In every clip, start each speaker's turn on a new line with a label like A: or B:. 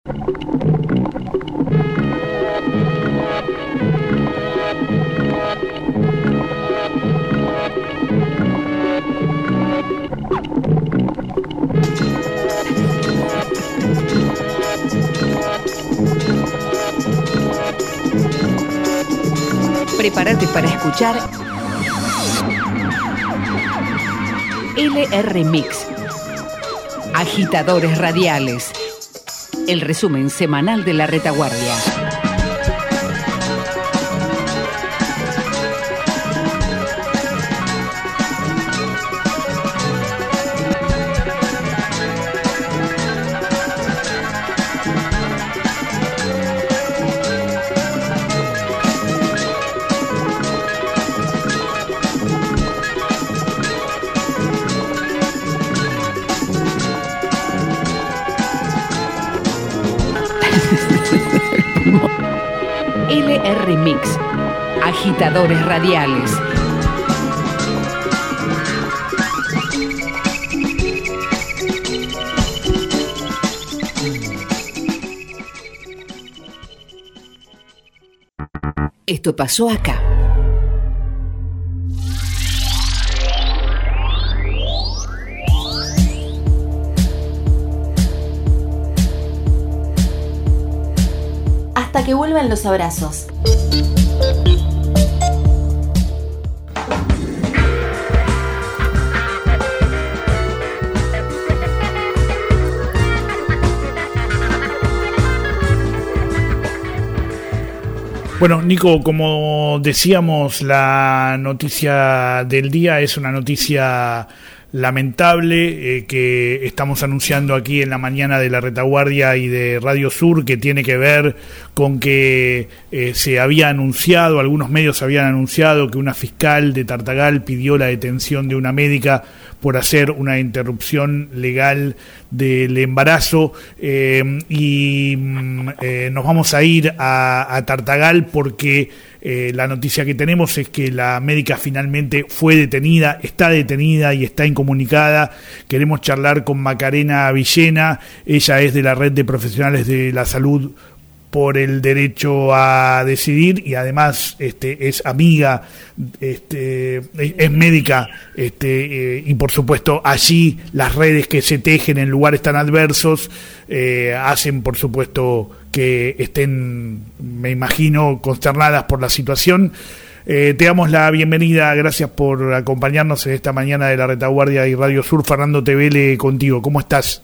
A: Prepárate para escuchar LR Mix, Agitadores Radiales, el resumen semanal de la retaguardia. LR Mix, Agitadores Radiales. Esto pasó acá.
B: Hasta que vuelvan los abrazos.
C: Bueno, Nico, como decíamos, la noticia del día es una noticia lamentable que estamos anunciando aquí en la mañana de la retaguardia y de Radio Sur, que tiene que ver con que se había anunciado, algunos medios habían anunciado que una fiscal de Tartagal pidió la detención de una médica por hacer una interrupción legal del embarazo, y nos vamos a ir a Tartagal porque la noticia que tenemos es que la médica finalmente fue detenida, está detenida y está incomunicada. Queremos charlar con Macarena Villena, ella es de la Red de Profesionales de la Salud por el Derecho a Decidir y además es amiga, es médica, y por supuesto allí las redes que se tejen en lugares tan adversos hacen por supuesto que estén, me imagino, consternadas por la situación. Te damos la bienvenida, gracias por acompañarnos en esta mañana de la retaguardia y Radio Sur. Fernando Tevele contigo, ¿cómo estás?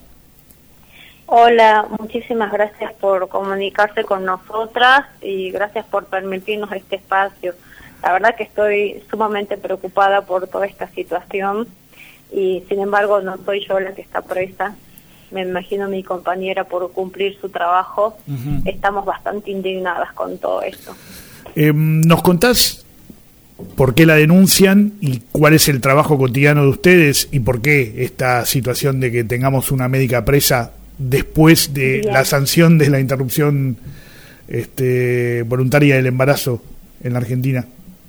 D: Hola, muchísimas gracias por comunicarse con nosotras y gracias por permitirnos este espacio. La verdad que estoy sumamente preocupada por toda esta situación y sin embargo no soy yo la que está presa. Me imagino mi compañera por cumplir su trabajo. Uh-huh. Estamos bastante indignadas con todo esto.
C: ¿Nos contás por qué la denuncian y cuál es el trabajo cotidiano de ustedes y por qué esta situación de que tengamos una médica presa después de Bien. La sanción de la interrupción voluntaria del embarazo en la Argentina?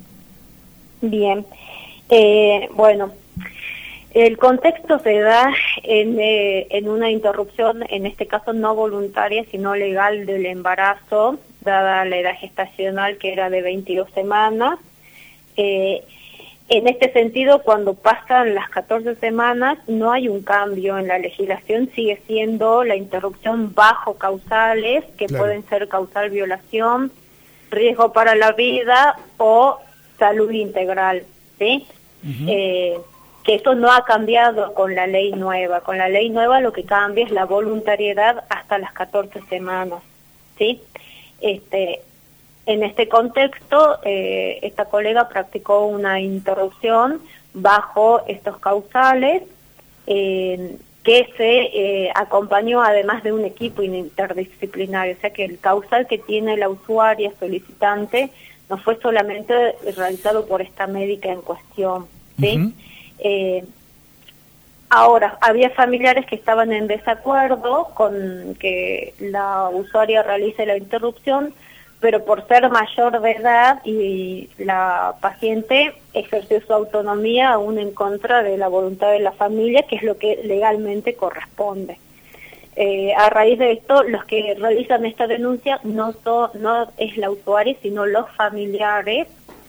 D: Bien, bueno, el contexto se da en una interrupción, en este caso no voluntaria, sino legal del embarazo, dada la edad gestacional que era de 22 semanas. En este sentido, cuando pasan las 14 semanas, no hay un cambio en la legislación, sigue siendo la interrupción bajo causales, que claro. Pueden ser causal violación, riesgo para la vida o salud integral, ¿sí? Uh-huh. Que eso no ha cambiado con la ley nueva. Con la ley nueva lo que cambia es la voluntariedad hasta las 14 semanas, ¿sí? En este contexto, esta colega practicó una interrupción bajo estos causales que se acompañó además de un equipo interdisciplinario, o sea que el causal que tiene la usuaria solicitante no fue solamente realizado por esta médica en cuestión, ¿sí? Uh-huh. Ahora, había familiares que estaban en desacuerdo con que la usuaria realice la interrupción, pero por ser mayor de edad y la paciente ejerció su autonomía aún en contra de la voluntad de la familia, que es lo que legalmente corresponde. A raíz de esto, los que realizan esta denuncia no es la usuaria, sino los familiares.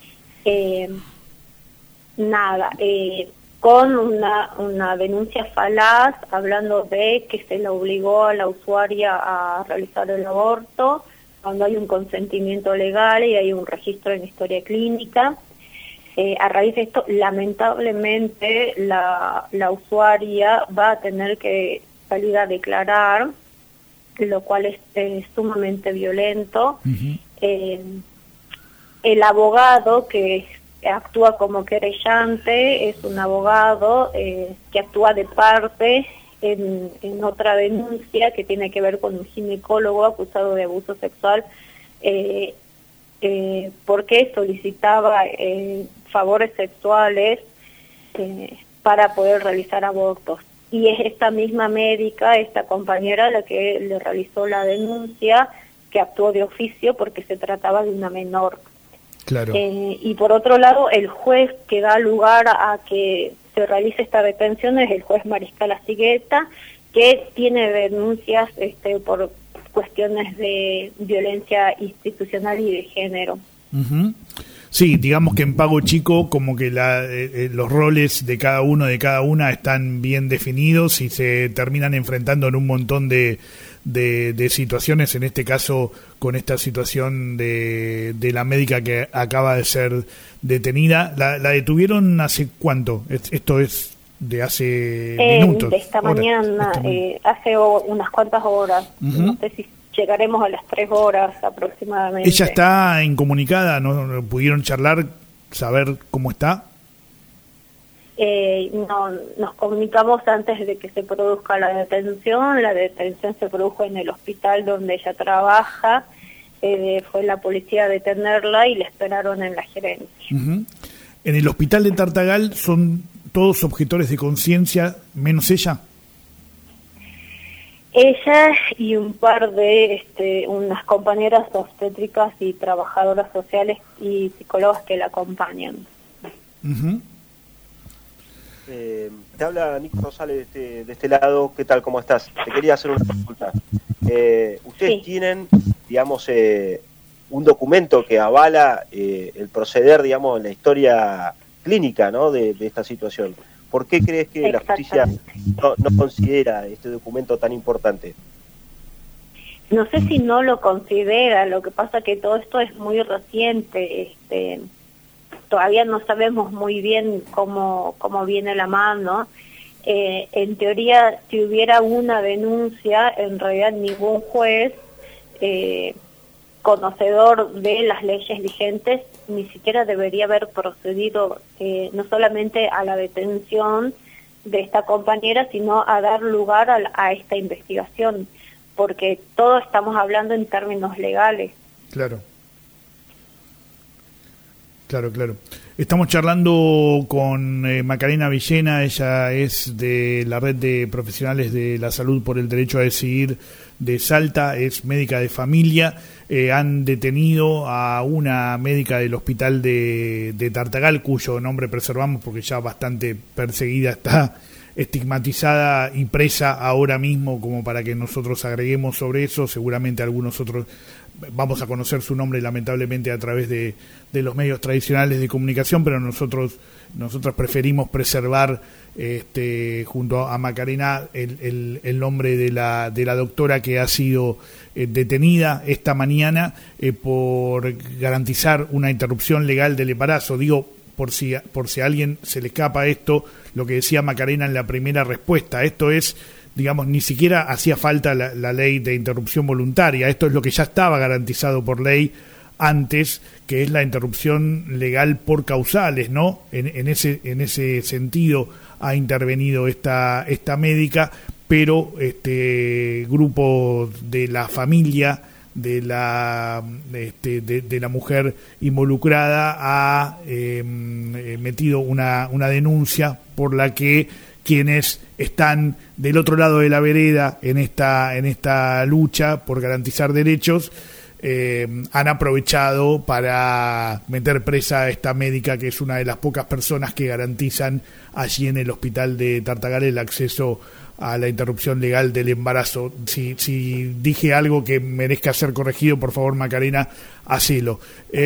D: Con una denuncia falaz, hablando de que se le obligó a la usuaria a realizar el aborto, cuando hay un consentimiento legal y hay un registro en historia clínica. A raíz de esto, lamentablemente, la usuaria va a tener que salir a declarar, lo cual es sumamente violento. Uh-huh. El abogado que actúa como querellante es un abogado que actúa de parte en otra denuncia que tiene que ver con un ginecólogo acusado de abuso sexual, porque solicitaba favores sexuales para poder realizar abortos. Y es esta misma médica, esta compañera, la que le realizó la denuncia, que actuó de oficio porque se trataba de una menor.
C: Claro.
D: Y por otro lado, el juez que da lugar a que se realice esta detención es el juez Mariscal Asigueta, que tiene denuncias por cuestiones de violencia institucional y de género.
C: Uh-huh. Sí, digamos que en Pago Chico como que los roles de cada uno, de cada una están bien definidos y se terminan enfrentando en un montón de situaciones, en este caso con esta situación de la médica que acaba de ser detenida. ¿La detuvieron hace cuánto? Esto es de hace minutos.
D: De esta mañana, hace unas cuantas horas. Uh-huh. No sé si llegaremos a las 3 horas aproximadamente.
C: ¿Ella está incomunicada? ¿No pudieron charlar, saber cómo está?
D: No, nos comunicamos antes de que se produzca la detención. La detención se produjo en el hospital donde ella trabaja. Fue la policía a detenerla y la esperaron en la gerencia. Uh-huh.
C: ¿En el hospital de Tartagal son todos objetores de conciencia, menos ella?
D: Ella y un par de unas compañeras obstétricas y trabajadoras sociales y psicólogas que la acompañan.
C: Uh-huh.
E: Te habla Nico Rosales de este lado. ¿Qué tal? ¿Cómo estás? Te quería hacer una consulta. Ustedes tienen, digamos, un documento que avala el proceder, digamos, en la historia clínica, ¿no? de esta situación. ¿Por qué crees que la justicia no considera este documento tan importante?
D: No sé si no lo considera, lo que pasa que todo esto es muy reciente, todavía no sabemos muy bien cómo viene la mano. En teoría, si hubiera una denuncia, en realidad ningún juez conocedor de las leyes vigentes ni siquiera debería haber procedido no solamente a la detención de esta compañera, sino a dar lugar a esta investigación, porque todos estamos hablando en términos legales.
C: Claro. Claro. Estamos charlando con Macarena Villena. Ella es de la Red de Profesionales de la Salud por el Derecho a Decidir de Salta, es médica de familia. Han detenido a una médica del hospital de Tartagal, cuyo nombre preservamos porque ya bastante perseguida está, estigmatizada y presa ahora mismo, como para que nosotros agreguemos sobre eso. Seguramente algunos otros vamos a conocer su nombre lamentablemente a través de los medios tradicionales de comunicación, pero nosotros preferimos preservar junto a Macarena el nombre de la doctora que ha sido detenida esta mañana por garantizar una interrupción legal del embarazo. Digo, por si a alguien se le escapa esto, lo que decía Macarena en la primera respuesta, esto es, digamos, ni siquiera hacía falta la ley de interrupción voluntaria, esto es lo que ya estaba garantizado por ley antes, que es la interrupción legal por causales, ¿no? En ese sentido ha intervenido esta médica, pero grupo de la familia de la mujer involucrada ha metido una denuncia por la que quienes están del otro lado de la vereda en esta lucha por garantizar derechos han aprovechado para meter presa a esta médica, que es una de las pocas personas que garantizan allí en el hospital de Tartagal el acceso a la interrupción legal del embarazo. Si dije algo que merezca ser corregido, por favor, Macarena, hacelo.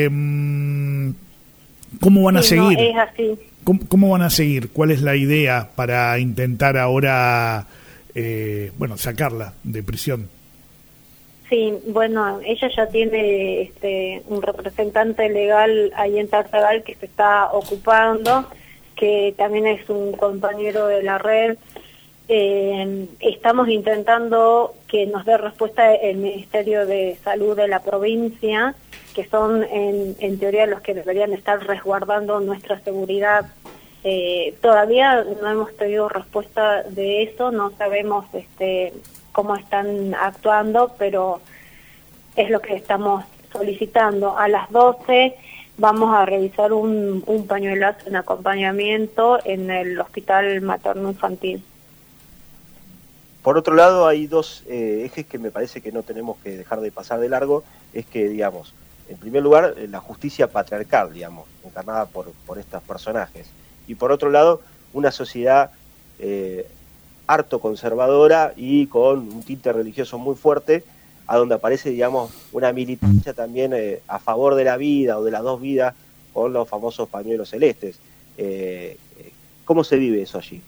C: ¿Cómo van a seguir?
D: No, es así.
C: ¿Cómo van a seguir? ¿Cuál es la idea para intentar ahora, sacarla de prisión?
D: Sí, bueno, ella ya tiene un representante legal ahí en Tartagal que se está ocupando, que también es un compañero de la red. Estamos intentando que nos dé respuesta el Ministerio de Salud de la provincia, que son en teoría los que deberían estar resguardando nuestra seguridad. Todavía no hemos tenido respuesta de eso, no sabemos cómo están actuando, pero es lo que estamos solicitando. A las 12 vamos a revisar un pañuelazo en acompañamiento en el Hospital Materno Infantil.
E: Por otro lado, hay dos ejes que me parece que no tenemos que dejar de pasar de largo. Es que, digamos, en primer lugar, la justicia patriarcal, digamos, encarnada por estos personajes. Y por otro lado, una sociedad harto conservadora y con un tinte religioso muy fuerte, a donde aparece, digamos, una militancia también a favor de la vida o de las dos vidas, con los famosos pañuelos celestes. ¿Cómo se vive eso allí?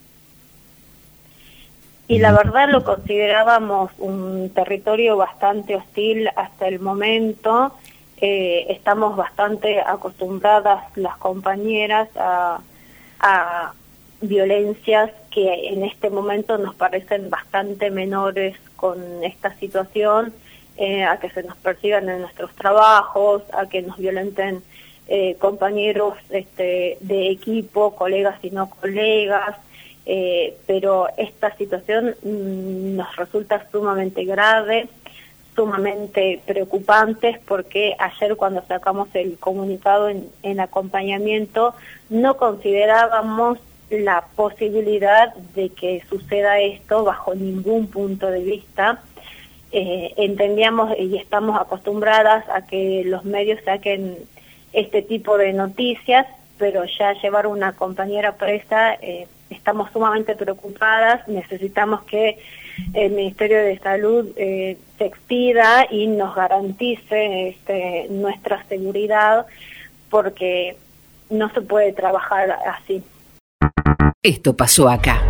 D: Y la verdad lo considerábamos un territorio bastante hostil hasta el momento. Estamos bastante acostumbradas las compañeras a violencias que en este momento nos parecen bastante menores con esta situación, a que se nos persigan en nuestros trabajos, a que nos violenten compañeros de equipo, colegas y no colegas. Pero esta situación nos resulta sumamente grave, sumamente preocupante, porque ayer cuando sacamos el comunicado en acompañamiento no considerábamos la posibilidad de que suceda esto bajo ningún punto de vista. Entendíamos y estamos acostumbradas a que los medios saquen este tipo de noticias, pero ya llevar una compañera presa, estamos sumamente preocupadas. Necesitamos que el Ministerio de Salud se expida y nos garantice nuestra seguridad, porque no se puede trabajar así.
A: Esto pasó acá.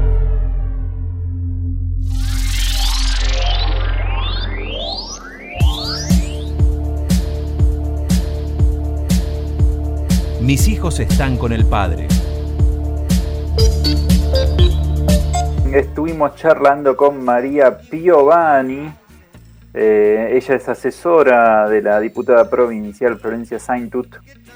F: Mis hijos están con el padre.
G: Estuvimos charlando con María Piovani. Ella es asesora de la diputada provincial Florencia Saintut.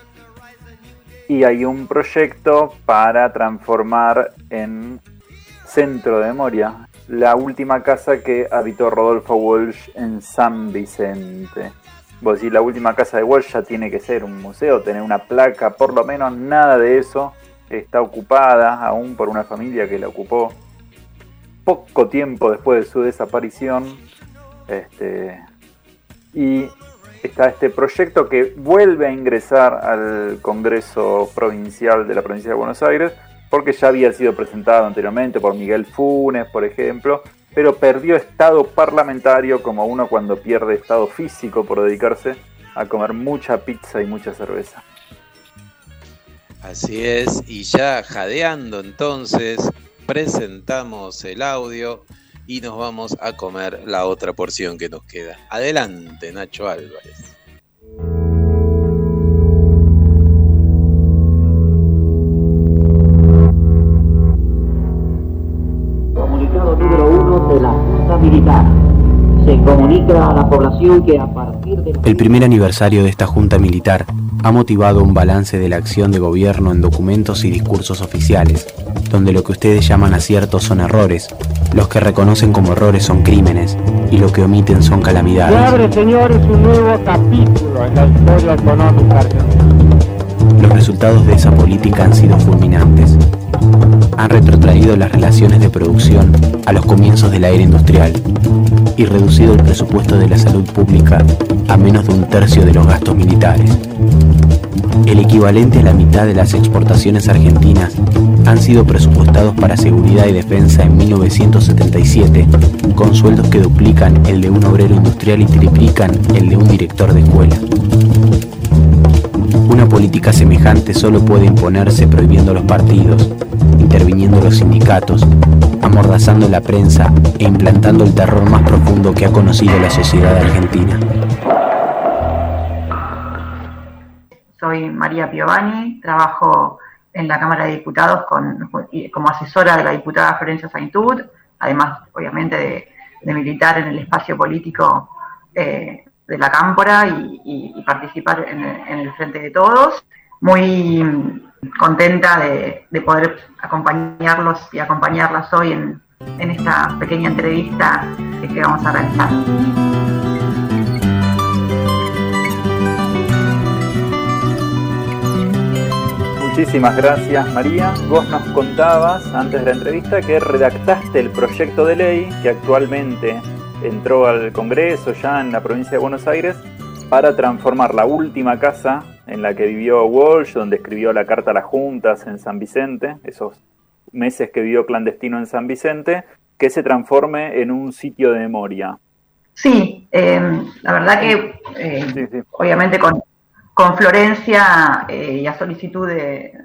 G: Y hay un proyecto para transformar en centro de memoria la última casa que habitó Rodolfo Walsh en San Vicente. Vos decís, la última casa de Walsh ya tiene que ser un museo, tener una placa, por lo menos nada de eso. Está ocupada aún por una familia que la ocupó poco tiempo después de su desaparición. Y está este proyecto que vuelve a ingresar al Congreso Provincial de la Provincia de Buenos Aires, porque ya había sido presentado anteriormente por Miguel Funes, por ejemplo, pero perdió estado parlamentario, como uno cuando pierde estado físico por dedicarse a comer mucha pizza y mucha cerveza.
H: Así es, y ya jadeando entonces, presentamos el audio y nos vamos a comer la otra porción que nos queda. Adelante, Nacho Álvarez.
I: Comunicado número 1 de la Junta Militar. Se comunica a la población que a partir de...
J: El primer aniversario de esta Junta Militar ha motivado un balance de la acción de gobierno en documentos y discursos oficiales, donde lo que ustedes llaman aciertos son errores, los que reconocen como errores son crímenes, y lo que omiten son calamidades.
K: Se abre, señores, un nuevo capítulo en la historia económica argentina.
J: Los resultados de esa política han sido fulminantes. Han retrotraído las relaciones de producción a los comienzos de la era industrial y reducido el presupuesto de la salud pública a menos de 1/3 de los gastos militares. el equivalente a la mitad de las exportaciones argentinas, han sido presupuestados para seguridad y defensa en 1977, con sueldos que duplican el de un obrero industrial y triplican el de un director de escuela. Una política semejante solo puede imponerse prohibiendo los partidos, interviniendo los sindicatos, amordazando la prensa e implantando el terror más profundo que ha conocido la sociedad argentina.
L: Soy María Piovani, trabajo en la Cámara de Diputados como asesora de la diputada Florencia Saintud, además obviamente de militar en el espacio político de la Cámpora y participar en el Frente de Todos. Muy contenta de poder acompañarlos y acompañarlas hoy en esta pequeña entrevista que vamos a realizar.
G: Muchísimas gracias, María. Vos nos contabas antes de la entrevista que redactaste el proyecto de ley que actualmente entró al Congreso ya en la provincia de Buenos Aires para transformar la última casa en la que vivió Walsh, donde escribió la carta a las juntas en San Vicente, esos meses que vivió clandestino en San Vicente, que se transforme en un sitio de memoria.
L: Sí, la verdad que sí. Obviamente con Florencia y a solicitud de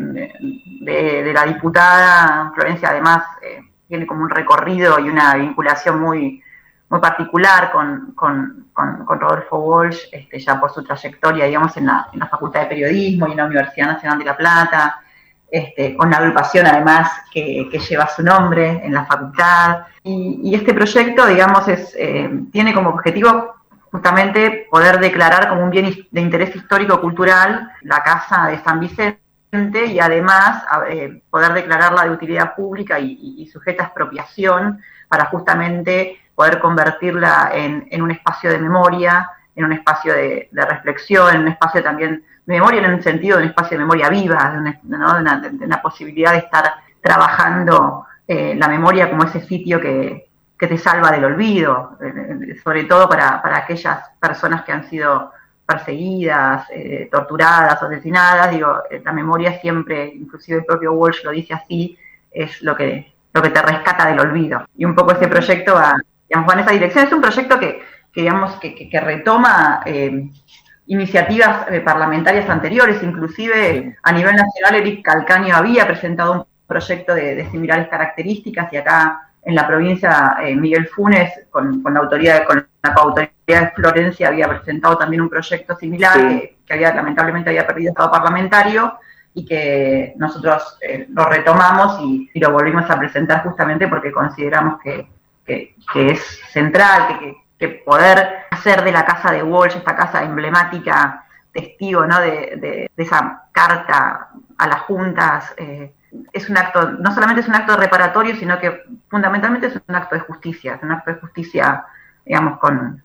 L: la diputada, Florencia además tiene como un recorrido y una vinculación muy particular con Rodolfo Walsh, ya por su trayectoria, digamos, en la Facultad de Periodismo y en la Universidad Nacional de La Plata, con la agrupación además que lleva su nombre en la facultad. Y este proyecto, digamos, tiene como objetivo justamente poder declarar como un bien de interés histórico-cultural la Casa de San Vicente y además poder declararla de utilidad pública y sujeta a expropiación para justamente poder convertirla en un espacio de memoria, en un espacio de reflexión, en un espacio también de memoria, en el sentido de un espacio de memoria viva, de una posibilidad de estar trabajando la memoria como ese sitio que te salva del olvido, sobre todo para aquellas personas que han sido perseguidas, torturadas, asesinadas. La memoria siempre, inclusive el propio Walsh lo dice así, es lo que te rescata del olvido. Y un poco este proyecto va en esa dirección. Es un proyecto que retoma iniciativas parlamentarias anteriores, inclusive a nivel nacional Eric Calcaño había presentado un proyecto de similares características, y acá en la provincia Miguel Funes, con la coautoría de Florencia, había presentado también un proyecto similar, sí, que lamentablemente había perdido estado parlamentario, y que nosotros lo retomamos y lo volvimos a presentar justamente porque consideramos que es central, que poder hacer de la casa de Walsh, esta casa emblemática, testigo, ¿no?, de esa carta a las juntas, es un acto, no solamente es un acto reparatorio, sino que fundamentalmente es un acto de justicia, digamos, con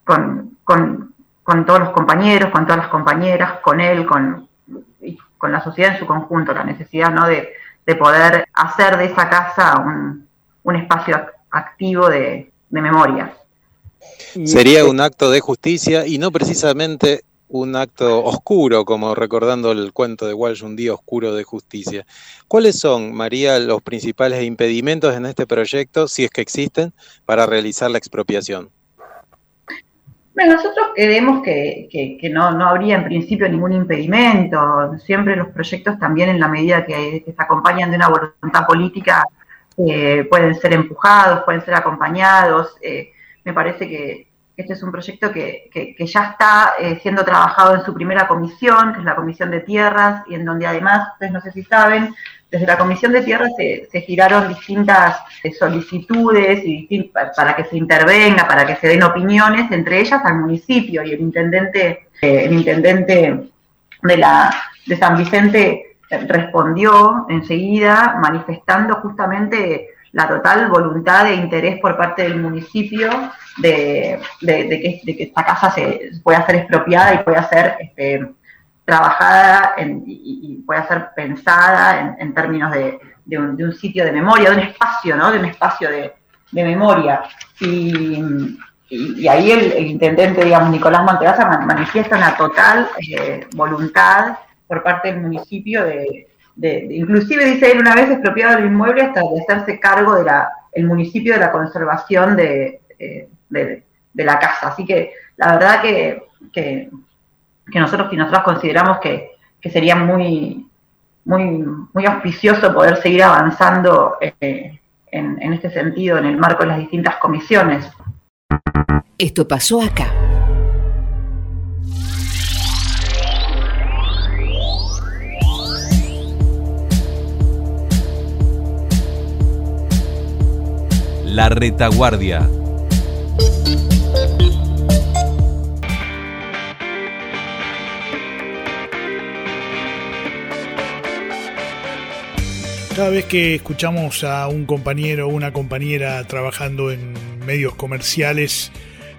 L: todos los compañeros, con todas las compañeras, con él, con la sociedad en su conjunto, la necesidad, ¿no?, de poder hacer de esa casa un espacio activo de memoria.
H: Sería un acto de justicia y no precisamente un acto oscuro, como recordando el cuento de Walsh, Un día oscuro de justicia. ¿Cuáles son, María, los principales impedimentos en este proyecto, si es que existen, para realizar la expropiación?
L: Bueno, nosotros creemos que no habría en principio ningún impedimento. Siempre los proyectos, también en la medida que se acompañan de una voluntad política, pueden ser empujados, pueden ser acompañados. Me parece que este es un proyecto que ya está siendo trabajado en su primera comisión, que es la Comisión de Tierras, y en donde además, ustedes no sé si saben, desde la Comisión de Tierras se giraron distintas solicitudes para que se intervenga, para que se den opiniones, entre ellas al municipio, y el intendente de San Vicente respondió enseguida manifestando justamente la total voluntad e interés por parte del municipio de que esta casa se pueda ser expropiada y pueda ser trabajada y pueda ser pensada en términos de un sitio de memoria, de un espacio, ¿no?, de un espacio de memoria. Y y ahí el intendente, digamos, Nicolás Montegaza manifiesta una total voluntad por parte del municipio de inclusive dice él una vez expropiado el inmueble hasta de hacerse cargo el municipio de la conservación de la casa. Así que la verdad que nosotros consideramos que sería muy auspicioso poder seguir avanzando en este sentido en el marco de las distintas comisiones.
A: Esto pasó acá.
F: La Retaguardia.
C: Cada vez que escuchamos a un compañero o una compañera trabajando en medios comerciales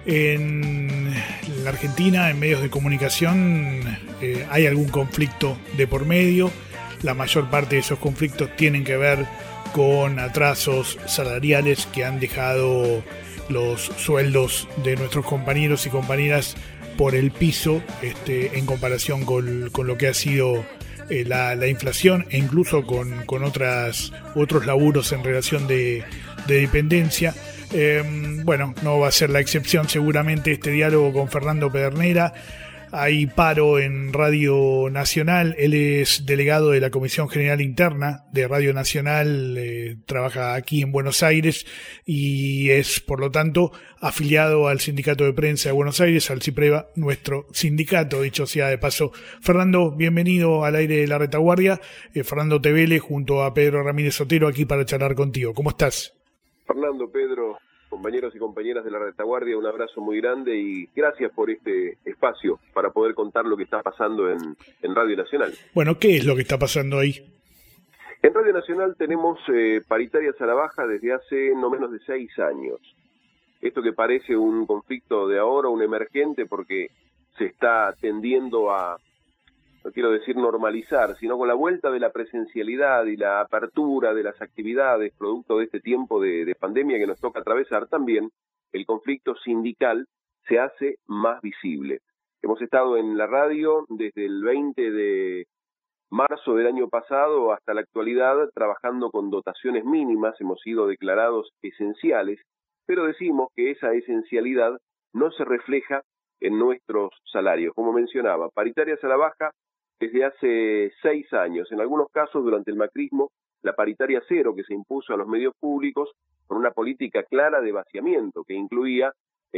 C: en la Argentina, en medios de comunicación, hay algún conflicto de por medio. La mayor parte de esos conflictos tienen que ver con atrasos salariales que han dejado los sueldos de nuestros compañeros y compañeras por el piso en comparación con lo que ha sido la inflación, e incluso con otros laburos en relación de dependencia. Bueno, no va a ser la excepción seguramente este diálogo con Fernando Pedernera. Hay paro en Radio Nacional. Él es delegado de la Comisión General Interna de Radio Nacional, trabaja aquí en Buenos Aires y es, por lo tanto, afiliado al Sindicato de Prensa de Buenos Aires, al CIPREVA, nuestro sindicato, dicho sea de paso. Fernando, bienvenido al aire de La Retaguardia. Fernando Tevele junto a Pedro Ramírez Otero aquí para charlar contigo. ¿Cómo estás?
M: Fernando, Pedro, compañeros y compañeras de La Retaguardia, un abrazo muy grande y gracias por este espacio para poder contar lo que está pasando en Radio Nacional.
C: Bueno, ¿qué es lo que está pasando ahí?
M: En Radio Nacional tenemos paritarias a la baja desde hace no menos de 6 años. Esto que parece un conflicto de ahora, un emergente, porque se está tendiendo a, no quiero decir normalizar, sino con la vuelta de la presencialidad y la apertura de las actividades producto de este tiempo de pandemia que nos toca atravesar, también el conflicto sindical se hace más visible. Hemos estado en la radio desde el 20 de marzo del año pasado hasta la actualidad trabajando con dotaciones mínimas, hemos sido declarados esenciales, pero decimos que esa esencialidad no se refleja en nuestros salarios. Como mencionaba, paritarias a la baja desde hace 6 años, en algunos casos durante el macrismo, la paritaria cero que se impuso a los medios públicos con una política clara de vaciamiento que incluía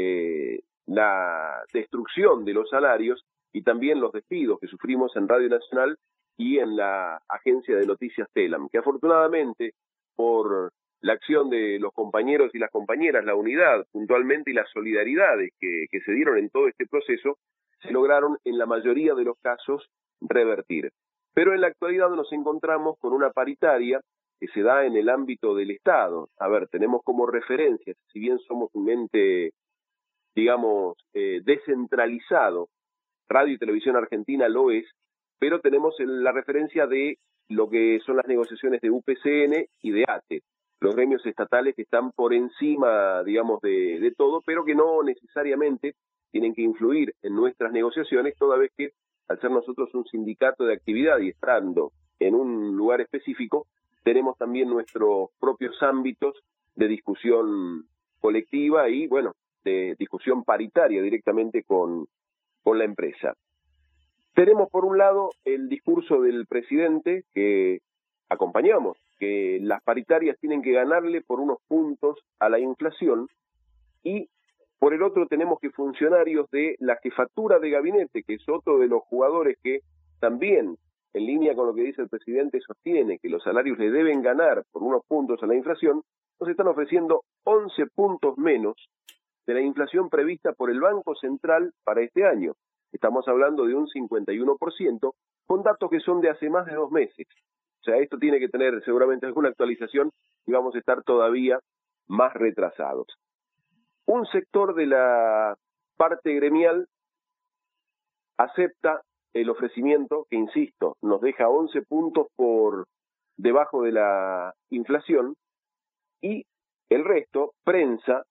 M: la destrucción de los salarios y también los despidos que sufrimos en Radio Nacional y en la agencia de noticias Telam, que afortunadamente por la acción de los compañeros y las compañeras, la unidad puntualmente y las solidaridades que se dieron en todo este proceso, se lograron en la mayoría de los casos revertir. Pero en la actualidad nos encontramos con una paritaria que se da en el ámbito del Estado. A ver, tenemos como referencias, si bien somos un ente, digamos, descentralizado, Radio y Televisión Argentina lo es, pero tenemos la referencia de lo que son las negociaciones de UPCN y de ATE, los gremios estatales que están por encima, digamos, de todo, pero que no necesariamente tienen que influir en nuestras negociaciones, toda vez que al ser nosotros un sindicato de actividad y estando en un lugar específico, tenemos también nuestros propios ámbitos de discusión colectiva y, bueno, de discusión paritaria directamente con la empresa. Tenemos, por un lado, el discurso del presidente que acompañamos, que las paritarias tienen que ganarle por unos puntos a la inflación, y por el otro tenemos que funcionarios de la jefatura de gabinete, que es otro de los jugadores que también, en línea con lo que dice el presidente, sostiene que los salarios le deben ganar por unos puntos a la inflación, nos están ofreciendo 11 puntos menos de la inflación prevista por el Banco Central para este año. Estamos hablando de un 51%, con datos que son de hace más de 2 meses. O sea, esto tiene que tener seguramente alguna actualización y vamos a estar todavía más retrasados. Un sector de la parte gremial acepta el ofrecimiento, que insisto, nos deja 11 puntos por debajo de la inflación, y el resto, prensa,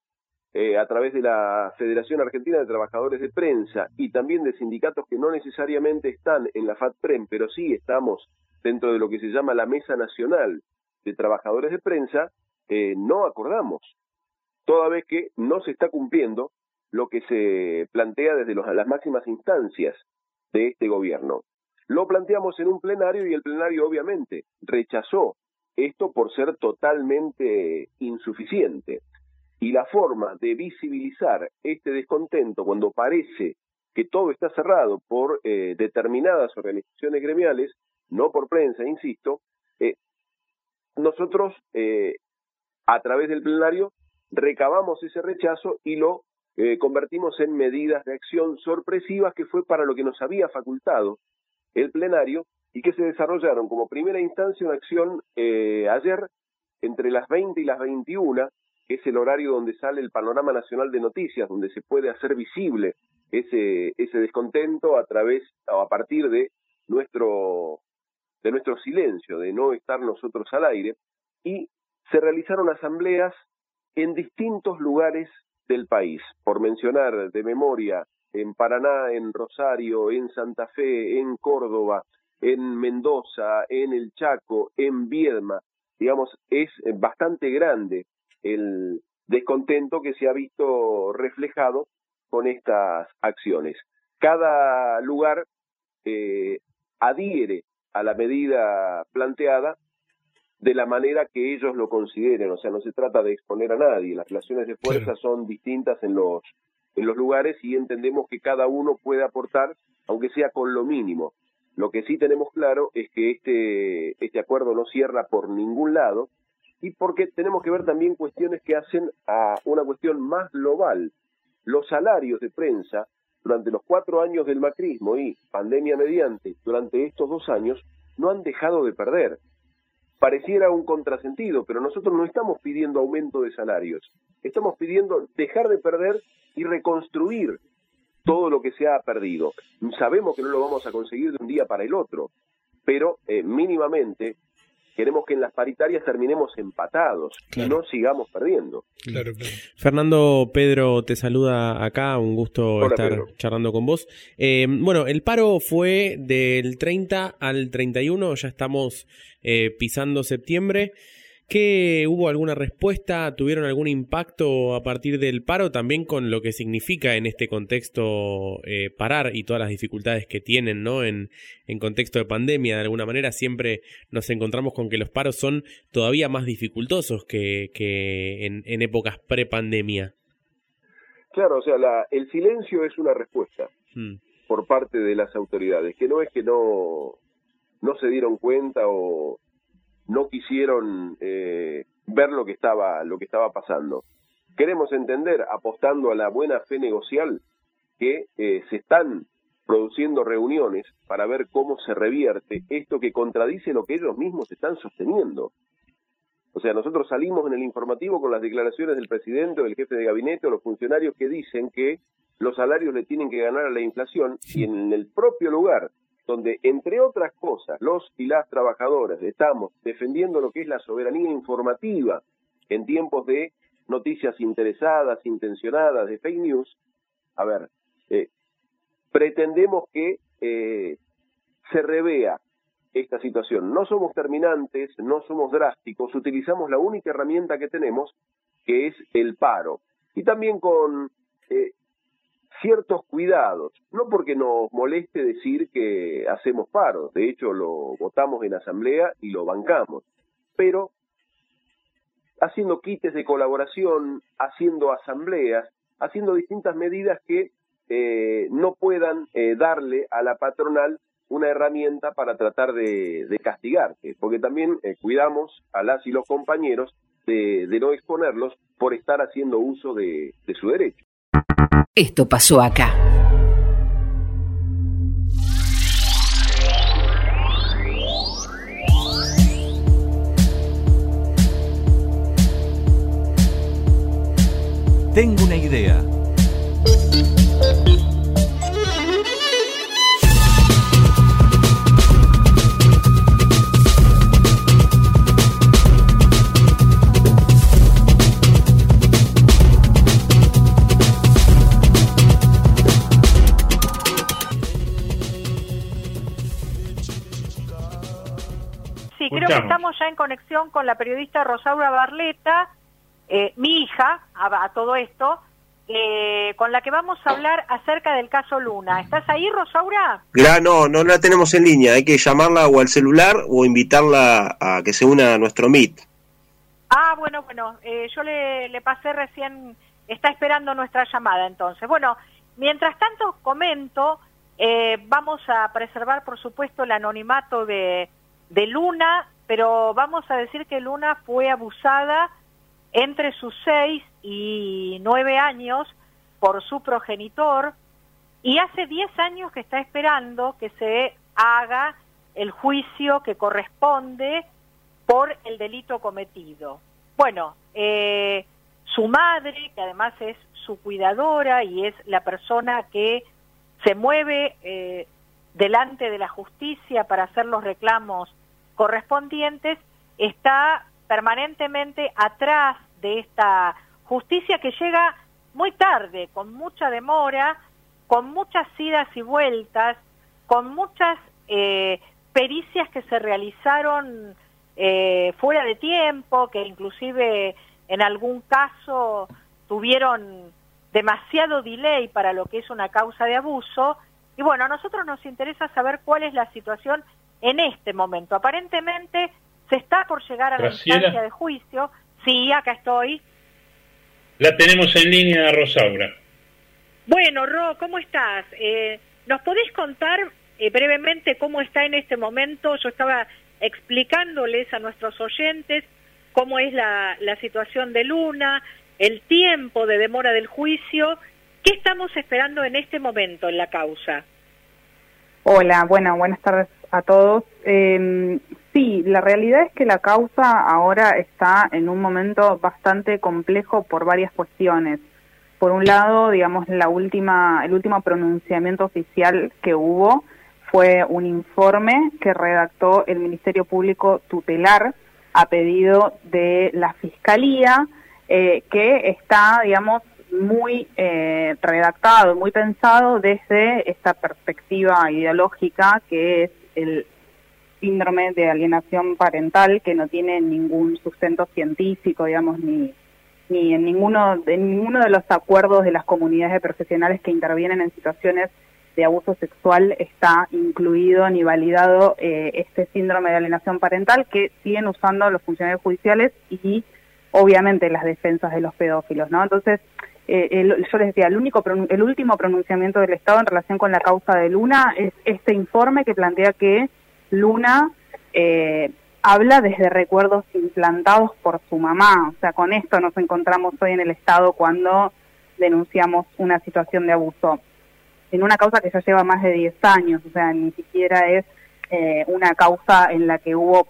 M: a través de la Federación Argentina de Trabajadores de Prensa y también de sindicatos que no necesariamente están en la FATPREM, pero sí estamos dentro de lo que se llama la Mesa Nacional de Trabajadores de Prensa, no acordamos, toda vez que no se está cumpliendo lo que se plantea desde las máximas instancias de este gobierno. Lo planteamos en un plenario y el plenario obviamente rechazó esto por ser totalmente insuficiente. Y la forma de visibilizar este descontento cuando parece que todo está cerrado por determinadas organizaciones gremiales, no por prensa, insisto, nosotros a través del plenario recabamos ese rechazo y lo convertimos en medidas de acción sorpresivas, que fue para lo que nos había facultado el plenario y que se desarrollaron como primera instancia una acción ayer entre las 20 y las 21, que es el horario donde sale el panorama nacional de noticias, donde se puede hacer visible ese descontento a través o a partir de nuestro silencio, de no estar nosotros al aire, y se realizaron asambleas en distintos lugares del país, por mencionar de memoria, en Paraná, en Rosario, en Santa Fe, en Córdoba, en Mendoza, en el Chaco, en Viedma. Digamos, es bastante grande el descontento que se ha visto reflejado con estas acciones. Cada lugar adhiere a la medida planteada de la manera que ellos lo consideren, o sea, no se trata de exponer a nadie, las relaciones de fuerza son distintas en los lugares y entendemos que cada uno puede aportar, aunque sea con lo mínimo. Lo que sí tenemos claro es que este acuerdo no cierra por ningún lado, y porque tenemos que ver también cuestiones que hacen a una cuestión más global. Los salarios de prensa durante los 4 años del macrismo y pandemia mediante, durante estos 2 años, no han dejado de perder. Pareciera un contrasentido, pero nosotros no estamos pidiendo aumento de salarios, estamos pidiendo dejar de perder y reconstruir todo lo que se ha perdido. Sabemos que no lo vamos a conseguir de un día para el otro, pero mínimamente queremos que en las paritarias terminemos empatados y no sigamos perdiendo.
N: Claro. Fernando, Pedro te saluda acá, un gusto estar
M: Pedro,
N: charlando con vos. Bueno, el paro fue del 30 al 31, ya estamos pisando septiembre. ¿Qué hubo alguna respuesta? ¿Tuvieron algún impacto a partir del paro? También con lo que significa en este contexto parar y todas las dificultades que tienen, ¿no? En contexto de pandemia, de alguna manera siempre nos encontramos con que los paros son todavía más dificultosos que en épocas pre-pandemia.
M: Claro, o sea, el silencio es una respuesta por parte de las autoridades, que no es que no se dieron cuenta o no quisieron ver lo que estaba pasando. Queremos entender, apostando a la buena fe negocial, que se están produciendo reuniones para ver cómo se revierte esto que contradice lo que ellos mismos están sosteniendo. O sea, nosotros salimos en el informativo con las declaraciones del presidente o del jefe de gabinete o los funcionarios que dicen que los salarios le tienen que ganar a la inflación, y en el propio lugar donde, entre otras cosas, los y las trabajadoras estamos defendiendo lo que es la soberanía informativa en tiempos de noticias interesadas, intencionadas, de fake news. A ver, pretendemos que se revea esta situación. No somos terminantes, no somos drásticos, utilizamos la única herramienta que tenemos, que es el paro. Y también con ciertos cuidados, no porque nos moleste decir que hacemos paro, de hecho lo votamos en asamblea y lo bancamos, pero haciendo quites de colaboración, haciendo asambleas, haciendo distintas medidas que no puedan darle a la patronal una herramienta para tratar de castigarte, porque también cuidamos a las y los compañeros de no exponerlos por estar haciendo uso de su derecho.
A: Esto pasó acá.
F: Tengo una idea.
O: creo que estamos ya en conexión con la periodista Rosaura Barletta, mi hija, a todo esto, con la que vamos a hablar acerca del caso Luna. ¿Estás ahí, Rosaura?
E: No la tenemos en línea, hay que llamarla o al celular o invitarla a que se una a nuestro Meet.
O: Bueno, yo le pasé recién, está esperando nuestra llamada entonces. Bueno, mientras tanto comento, vamos a preservar por supuesto el anonimato de Luna, pero vamos a decir que Luna fue abusada entre sus 6 y 9 años por su progenitor, y hace 10 años que está esperando que se haga el juicio que corresponde por el delito cometido. Bueno, su madre, que además es su cuidadora y es la persona que se mueve delante de la justicia para hacer los reclamos correspondientes, está permanentemente atrás de esta justicia que llega muy tarde, con mucha demora, con muchas idas y vueltas, con muchas pericias que se realizaron fuera de tiempo, que inclusive en algún caso tuvieron demasiado delay para lo que es una causa de abuso. Y bueno, a nosotros nos interesa saber cuál es la situación en este momento. Aparentemente se está por llegar a la instancia de juicio. Sí, acá estoy.
P: La tenemos en línea, Rosaura.
O: Bueno, Ro, ¿cómo estás? ¿Nos podés contar brevemente cómo está en este momento? Yo estaba explicándoles a nuestros oyentes cómo es la situación de Luna, el tiempo de demora del juicio. ¿Qué estamos esperando en este momento en la causa?
Q: Hola, buenas tardes a todos. Sí, la realidad es que la causa ahora está en un momento bastante complejo por varias cuestiones. Por un lado, digamos, el último pronunciamiento oficial que hubo fue un informe que redactó el Ministerio Público Tutelar a pedido de la Fiscalía, que está, digamos, muy redactado, muy pensado desde esta perspectiva ideológica que es el síndrome de alienación parental, que no tiene ningún sustento científico, digamos, ni en ninguno de los acuerdos de las comunidades de profesionales que intervienen en situaciones de abuso sexual está incluido ni validado este síndrome de alienación parental que siguen usando los funcionarios judiciales y obviamente las defensas de los pedófilos, ¿no? Entonces, yo les decía, el último pronunciamiento del Estado en relación con la causa de Luna es este informe que plantea que Luna habla desde recuerdos implantados por su mamá. O sea, con esto nos encontramos hoy en el Estado cuando denunciamos una situación de abuso en una causa que ya lleva más de 10 años, o sea, ni siquiera es una causa en la que hubo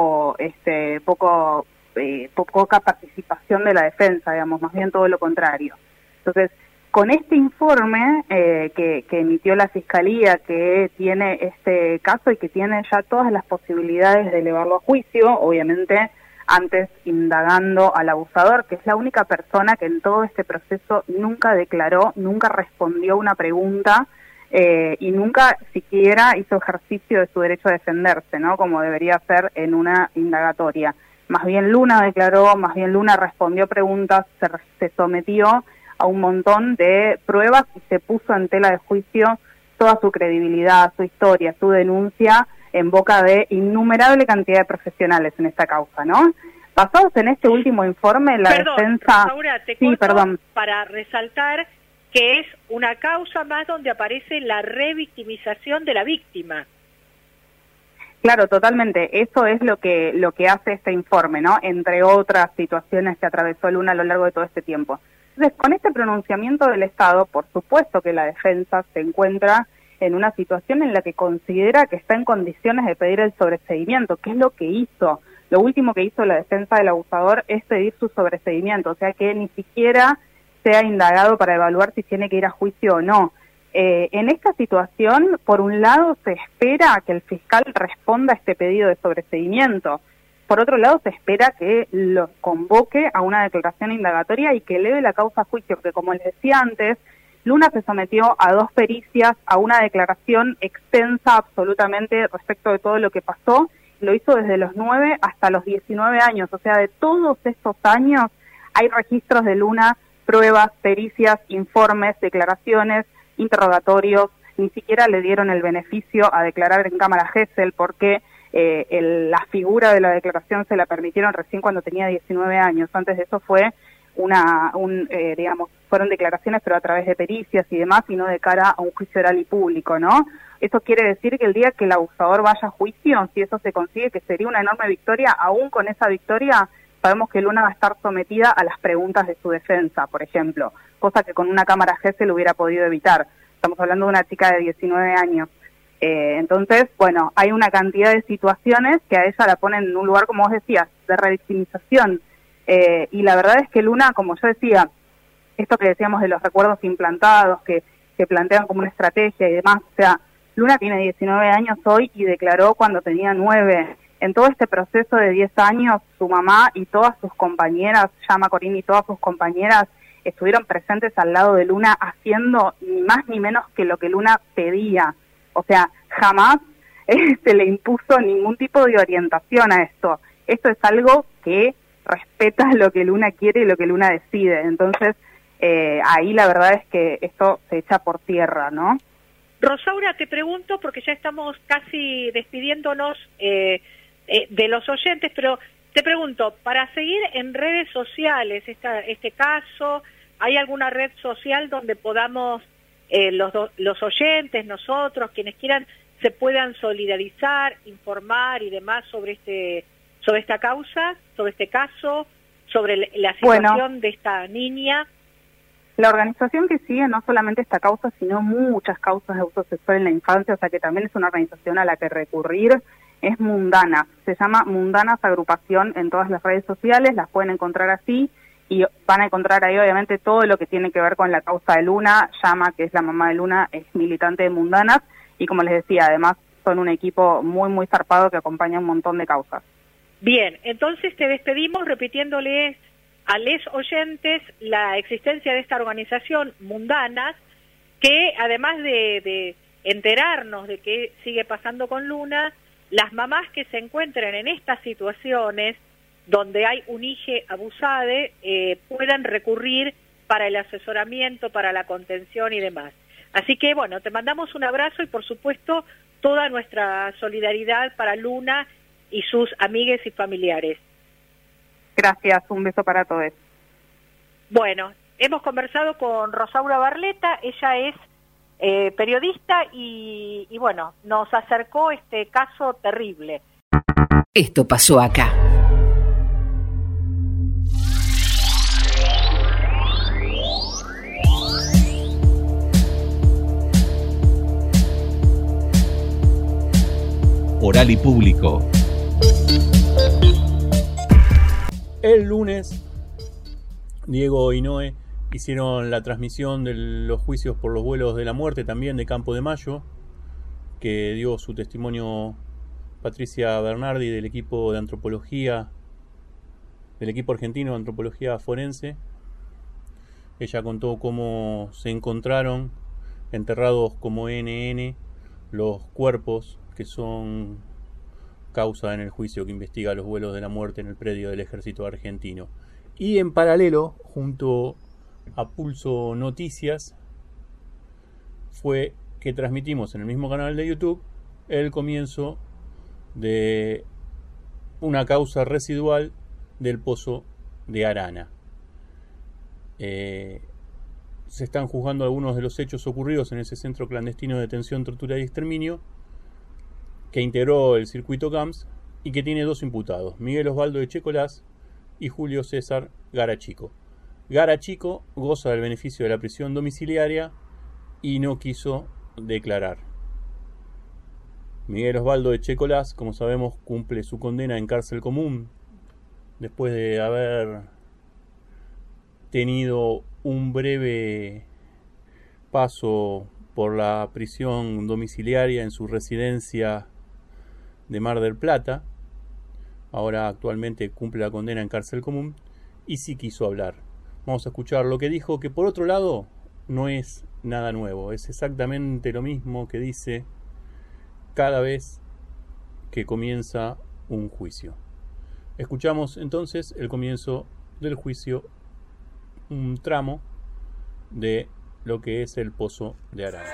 Q: poca participación de la defensa, digamos, más bien todo lo contrario. Entonces, con este informe que emitió la Fiscalía, que tiene este caso y que tiene ya todas las posibilidades de elevarlo a juicio, obviamente antes indagando al abusador, que es la única persona que en todo este proceso nunca declaró, nunca respondió una pregunta y nunca siquiera hizo ejercicio de su derecho a defenderse, ¿no? Como debería ser en una indagatoria. Más bien Luna declaró, más bien Luna respondió preguntas, se sometió a un montón de pruebas y se puso en tela de juicio toda su credibilidad, su historia, su denuncia en boca de innumerable cantidad de profesionales en esta causa, ¿no? Basados en este último informe, la defensa...
O: Laura, te corto para resaltar que es una causa más donde aparece la revictimización de la víctima.
Q: Claro, totalmente. Eso es lo que hace este informe, ¿no? Entre otras situaciones que atravesó Luna a lo largo de todo este tiempo. Entonces, con este pronunciamiento del Estado, por supuesto que la defensa se encuentra en una situación en la que considera que está en condiciones de pedir el sobreseimiento, que es lo que hizo. Lo último que hizo la defensa del abusador es pedir su sobreseimiento, o sea que ni siquiera sea indagado para evaluar si tiene que ir a juicio o no. En esta situación, por un lado, se espera que el fiscal responda a este pedido de sobreseimiento. Por otro lado, se espera que lo convoque a una declaración indagatoria y que eleve la causa a juicio, porque como les decía antes, Luna se sometió a 2 pericias, a una declaración extensa absolutamente respecto de todo lo que pasó, lo hizo desde los 9 hasta los 19 años, o sea, de todos estos años hay registros de Luna, pruebas, pericias, informes, declaraciones, interrogatorios. Ni siquiera le dieron el beneficio a declarar en cámara Gesell porque la figura de la declaración se la permitieron recién cuando tenía 19 años. Antes de eso fue fueron declaraciones pero a través de pericias y demás y no de cara a un juicio oral y público, ¿no? Eso quiere decir que el día que el abusador vaya a juicio, si eso se consigue, que sería una enorme victoria, aún con esa victoria sabemos que Luna va a estar sometida a las preguntas de su defensa, por ejemplo, cosa que con una cámara Gesell hubiera podido evitar. Estamos hablando de una chica de 19 años. Entonces, bueno, hay una cantidad de situaciones que a ella la ponen en un lugar, como vos decías, de revictimización. Y la verdad es que Luna, como yo decía, esto que decíamos de los recuerdos implantados, que plantean como una estrategia y demás, o sea, Luna tiene 19 años hoy y declaró cuando tenía 9. En todo este proceso de 10 años, su mamá y todas sus compañeras, Yama Corín y todas sus compañeras, estuvieron presentes al lado de Luna haciendo ni más ni menos que lo que Luna pedía. O sea, jamás se le impuso ningún tipo de orientación a esto. Esto es algo que respeta lo que Luna quiere y lo que Luna decide. Entonces, ahí la verdad es que esto se echa por tierra, ¿no?
O: Rosaura, te pregunto, porque ya estamos casi despidiéndonos de los oyentes, pero te pregunto, para seguir en redes sociales este caso, ¿hay alguna red social donde podamos, los oyentes, nosotros, quienes quieran, se puedan solidarizar, informar y demás sobre esta causa, sobre este caso, sobre la situación de esta niña?
Q: La organización que sigue no solamente esta causa, sino muchas causas de abuso sexual en la infancia, o sea que también es una organización a la que recurrir, es Mundanas. Se llama Mundanas Agrupación en todas las redes sociales, las pueden encontrar así, y van a encontrar ahí obviamente todo lo que tiene que ver con la causa de Luna. Yama, que es la mamá de Luna, es militante de Mundanas, y como les decía, además son un equipo muy, muy zarpado que acompaña un montón de causas.
O: Bien, entonces te despedimos repitiéndoles a les oyentes la existencia de esta organización Mundanas, que además de enterarnos de qué sigue pasando con Luna, las mamás que se encuentren en estas situaciones donde hay un hijo abusado puedan recurrir para el asesoramiento, para la contención y demás. Así que bueno, te mandamos un abrazo y por supuesto toda nuestra solidaridad para Luna y sus amigues y familiares.
Q: Gracias, un beso para todos.
O: Bueno, hemos conversado con Rosaura Barletta, ella es periodista y bueno, nos acercó este caso terrible.
A: Esto pasó acá.
F: Oral y público.
R: El lunes, Diego y Noé hicieron la transmisión de los juicios por los vuelos de la muerte, también de Campo de Mayo, que dio su testimonio Patricia Bernardi del equipo de antropología, del equipo argentino de antropología forense. Ella contó cómo se encontraron enterrados como NN los cuerpos que son causa en el juicio que investiga los vuelos de la muerte en el predio del ejército argentino. Y en paralelo, junto a Pulso Noticias, fue que transmitimos en el mismo canal de YouTube el comienzo de una causa residual del pozo de Arana. Se están juzgando algunos de los hechos ocurridos en ese centro clandestino de detención, tortura y exterminio que integró el circuito CAMS y que tiene dos imputados, Miguel Osvaldo Echecolás y Julio César Garachico. Garachico goza del beneficio de la prisión domiciliaria y no quiso declarar. Miguel Osvaldo Echecolás, como sabemos, cumple su condena en cárcel común después de haber tenido un breve paso por la prisión domiciliaria en su residencia de Mar del Plata. Ahora actualmente cumple la condena en cárcel común y sí quiso hablar. Vamos a escuchar lo que dijo, que por otro lado no es nada nuevo, es exactamente lo mismo que dice cada vez que comienza un juicio. Escuchamos entonces el comienzo del juicio, un tramo de lo que es el Pozo de Arana.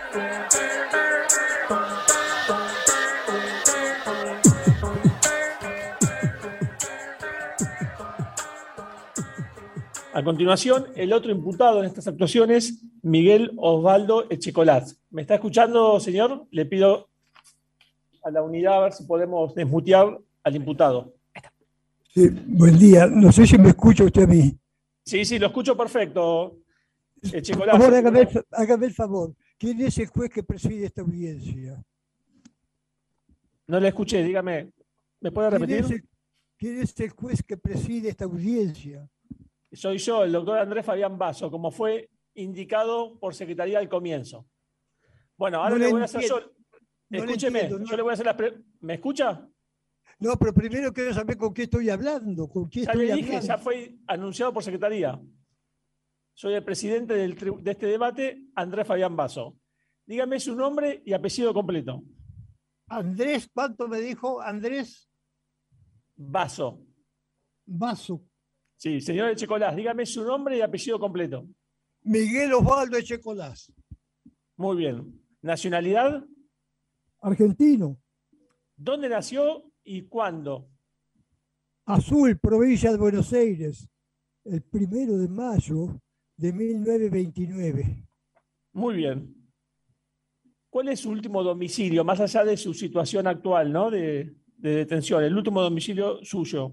S: A continuación, el otro imputado en estas actuaciones, Miguel Osvaldo Echecolás. ¿Me está escuchando, señor? Le pido a la unidad a ver si podemos desmutear al imputado.
T: Sí, buen día. No sé si me escucha usted a mí.
S: Sí, lo escucho perfecto.
T: Echecolás. Por favor, hágame el favor. ¿Quién es el juez que preside esta audiencia?
S: No le escuché, dígame. ¿Me puede repetir?
T: ¿Quién es el juez que preside esta audiencia?
S: Soy yo, el doctor Andrés Fabián Basso, como fue indicado por secretaría al comienzo. Bueno, ahora le voy a hacer yo. Escúcheme, yo le voy a hacer ¿Me escucha?
T: No, pero primero quiero saber con qué estoy hablando.
S: Ya le dije, ya fue anunciado por secretaría. Soy el presidente de este debate, Andrés Fabián Basso. Dígame su nombre y apellido completo.
T: Andrés, ¿cuánto me dijo? Andrés
S: Basso.
T: Basso.
S: Sí, señor Echecolás, dígame su nombre y apellido completo.
T: Miguel Osvaldo Echecolás.
S: Muy bien. ¿Nacionalidad?
T: Argentino.
S: ¿Dónde nació y cuándo?
T: Azul, provincia de Buenos Aires, el 1 de mayo de 1929.
S: Muy bien. ¿Cuál es su último domicilio, más allá de su situación actual, ¿no? de detención? El último domicilio suyo.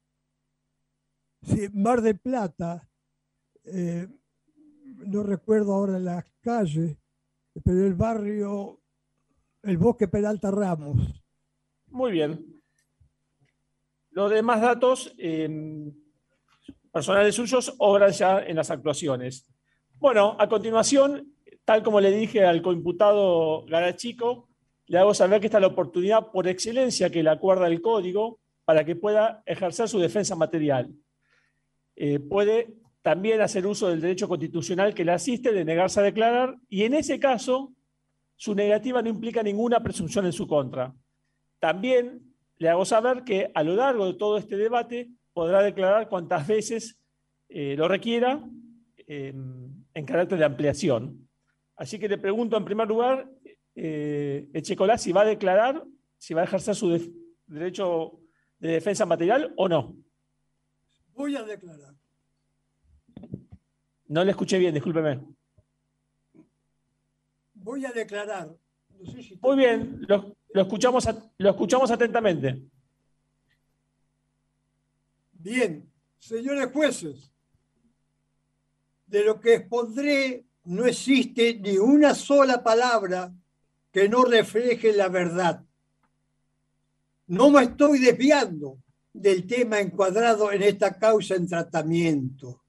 T: Sí, Mar del Plata, no recuerdo ahora la calle, pero el barrio, el Bosque Peralta Ramos.
S: Muy bien. Los demás datos personales suyos obran ya en las actuaciones. Bueno, a continuación, tal como le dije al coimputado Garachico, le hago saber que esta es la oportunidad por excelencia que le acuerda el Código para que pueda ejercer su defensa material. Puede también hacer uso del derecho constitucional que le asiste de negarse a declarar, y en ese caso su negativa no implica ninguna presunción en su contra. También le hago saber que a lo largo de todo este debate podrá declarar cuantas veces lo requiera en carácter de ampliación. Así que le pregunto en primer lugar, Echecolás, si va a declarar, si va a ejercer su derecho de defensa material o no.
T: Voy a declarar.
S: No le escuché bien, discúlpeme.
T: Voy a declarar. No sé si
S: muy bien, lo escuchamos atentamente.
T: Bien, señores jueces, de lo que expondré no existe ni una sola palabra que no refleje la verdad. No me estoy desviando del tema encuadrado en esta causa en tratamiento.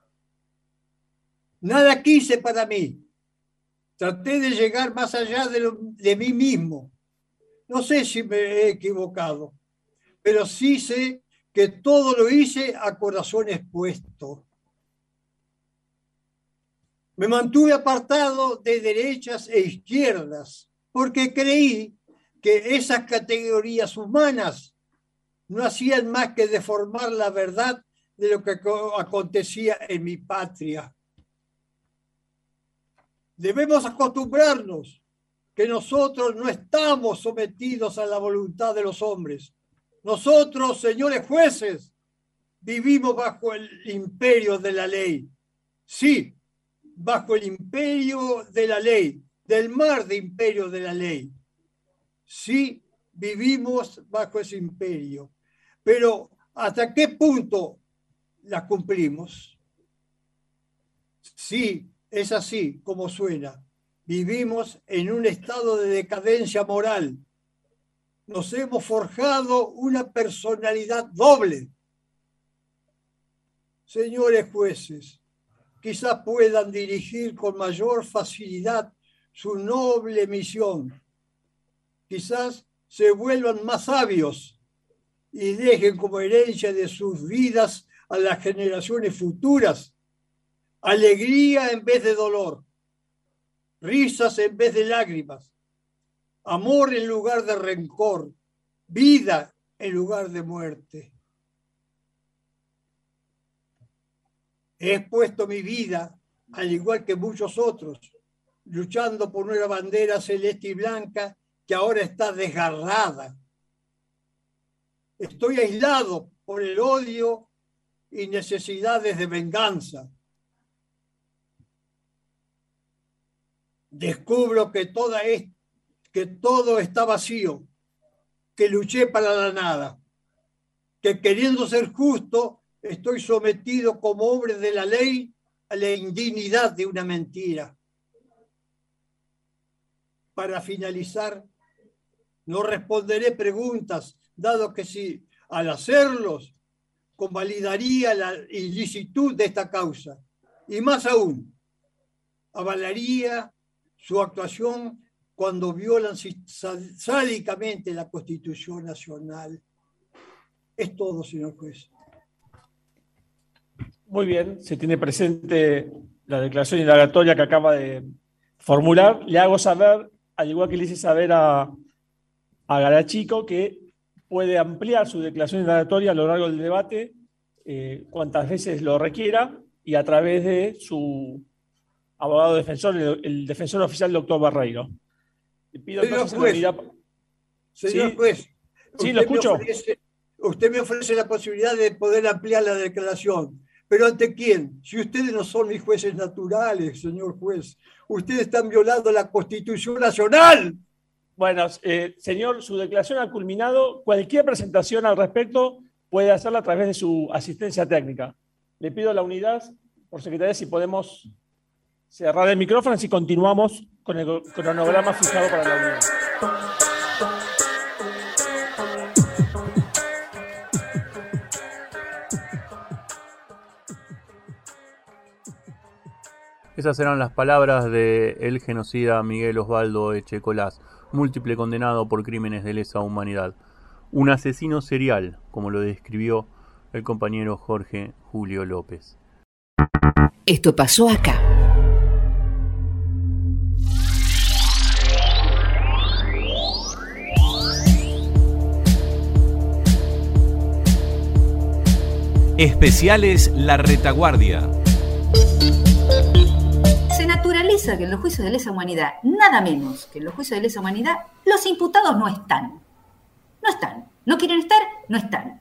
T: Nada quise para mí. Traté de llegar más allá de mí mismo. No sé si me he equivocado, pero sí sé que todo lo hice a corazón expuesto. Me mantuve apartado de derechas e izquierdas porque creí que esas categorías humanas no hacían más que deformar la verdad de lo que acontecía en mi patria. Debemos acostumbrarnos que nosotros no estamos sometidos a la voluntad de los hombres. Nosotros, señores jueces, vivimos bajo el imperio de la ley. Sí, bajo el imperio de la ley, del mar de imperio de la ley. Sí, vivimos bajo ese imperio. Pero ¿hasta qué punto la cumplimos? Sí, es así como suena. Vivimos en un estado de decadencia moral. Nos hemos forjado una personalidad doble. Señores jueces, quizás puedan dirigir con mayor facilidad su noble misión. Quizás se vuelvan más sabios y dejen como herencia de sus vidas a las generaciones futuras alegría en vez de dolor, risas en vez de lágrimas, amor en lugar de rencor, vida en lugar de muerte. He expuesto mi vida, al igual que muchos otros, luchando por una bandera celeste y blanca que ahora está desgarrada. Estoy aislado por el odio y necesidades de venganza. Descubro que todo está vacío, que luché para la nada, que queriendo ser justo, estoy sometido como hombre de la ley a la indignidad de una mentira. Para finalizar, no responderé preguntas, dado que si al hacerlos convalidaría la ilicitud de esta causa, y más aún, avalaría su actuación cuando violan sádicamente la Constitución Nacional. Es todo, señor juez.
S: Muy bien, se tiene presente la declaración indagatoria que acaba de formular. Le hago saber, al igual que le hice saber a Garachico, que puede ampliar su declaración indagatoria a lo largo del debate cuantas veces lo requiera y a través de su abogado defensor, el defensor oficial, doctor Barreiro. Le pido
T: señor juez, señor
S: ¿sí?
T: juez,
S: Sí, lo escucho.
T: Usted me ofrece la posibilidad de poder ampliar la declaración. ¿Pero ante quién? Si ustedes no son mis jueces naturales, señor juez. Ustedes están violando la Constitución Nacional.
S: Bueno, señor, su declaración ha culminado. Cualquier presentación al respecto puede hacerla a través de su asistencia técnica. Le pido a la unidad, por secretaría, si podemos cerrar el micrófono y continuamos con el cronograma fijado para la unidad.
R: Esas eran las palabras del genocida Miguel Osvaldo Echecolás, múltiple condenado por crímenes de lesa humanidad. Un asesino serial, como lo describió el compañero Jorge Julio López.
A: Esto pasó acá.
F: Especiales La Retaguardia.
U: Se naturaliza que en los juicios de lesa humanidad, nada menos que en los juicios de lesa humanidad, los imputados no están. No están. No quieren estar, no están.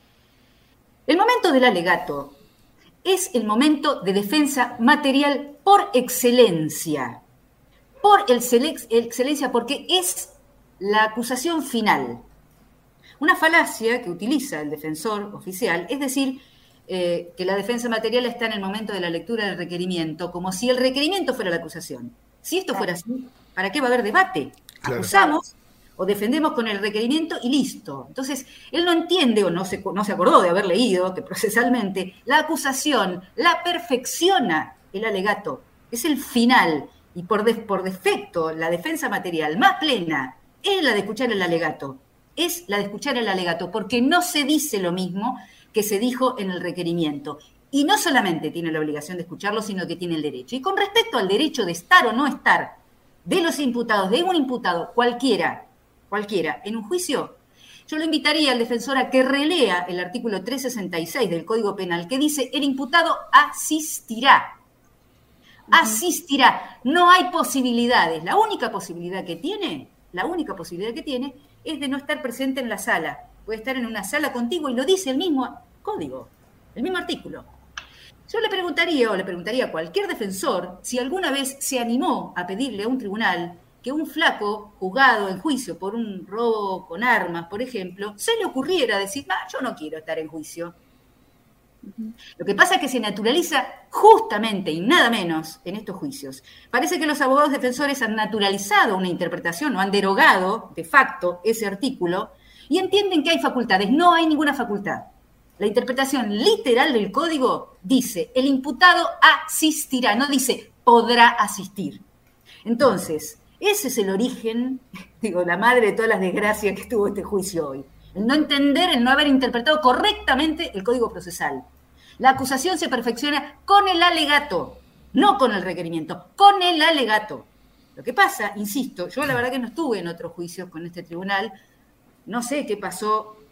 U: El momento del alegato es el momento de defensa material por excelencia. Por excelencia, porque es la acusación final. Una falacia que utiliza el defensor oficial es decir, que la defensa material está en el momento de la lectura del requerimiento, como si el requerimiento fuera la acusación. Si esto fuera así, ¿para qué va a haber debate? Claro. Acusamos o defendemos con el requerimiento y listo. Entonces, él no entiende o no se acordó de haber leído que procesalmente la acusación la perfecciona el alegato. Es el final y por defecto la defensa material más plena es la de escuchar el alegato. Es la de escuchar el alegato porque no se dice lo mismo que se dijo en el requerimiento. Y no solamente tiene la obligación de escucharlo, sino que tiene el derecho. Y con respecto al derecho de estar o no estar de los imputados, de un imputado, cualquiera, en un juicio, yo lo invitaría al defensor a que relea el artículo 366 del Código Penal, que dice, el imputado asistirá. Asistirá. No hay posibilidades. La única posibilidad que tiene es de no estar presente en la sala. Puede estar en una sala contigo y lo dice el mismo código, el mismo artículo. Yo le preguntaría a cualquier defensor si alguna vez se animó a pedirle a un tribunal que un flaco juzgado en juicio por un robo con armas, por ejemplo, se le ocurriera decir, yo no quiero estar en juicio. Lo que pasa es que se naturaliza justamente y nada menos en estos juicios. Parece que los abogados defensores han naturalizado una interpretación o han derogado de facto ese artículo y entienden que hay facultades. No hay ninguna facultad. La interpretación literal del código dice, el imputado asistirá, no dice podrá asistir. Entonces, ese es el origen, la madre de todas las desgracias que tuvo este juicio hoy. El no entender, el no haber interpretado correctamente el código procesal. La acusación se perfecciona con el alegato, no con el requerimiento, con el alegato. Lo que pasa, insisto, yo la verdad que no estuve en otros juicios con este tribunal, no sé qué pasó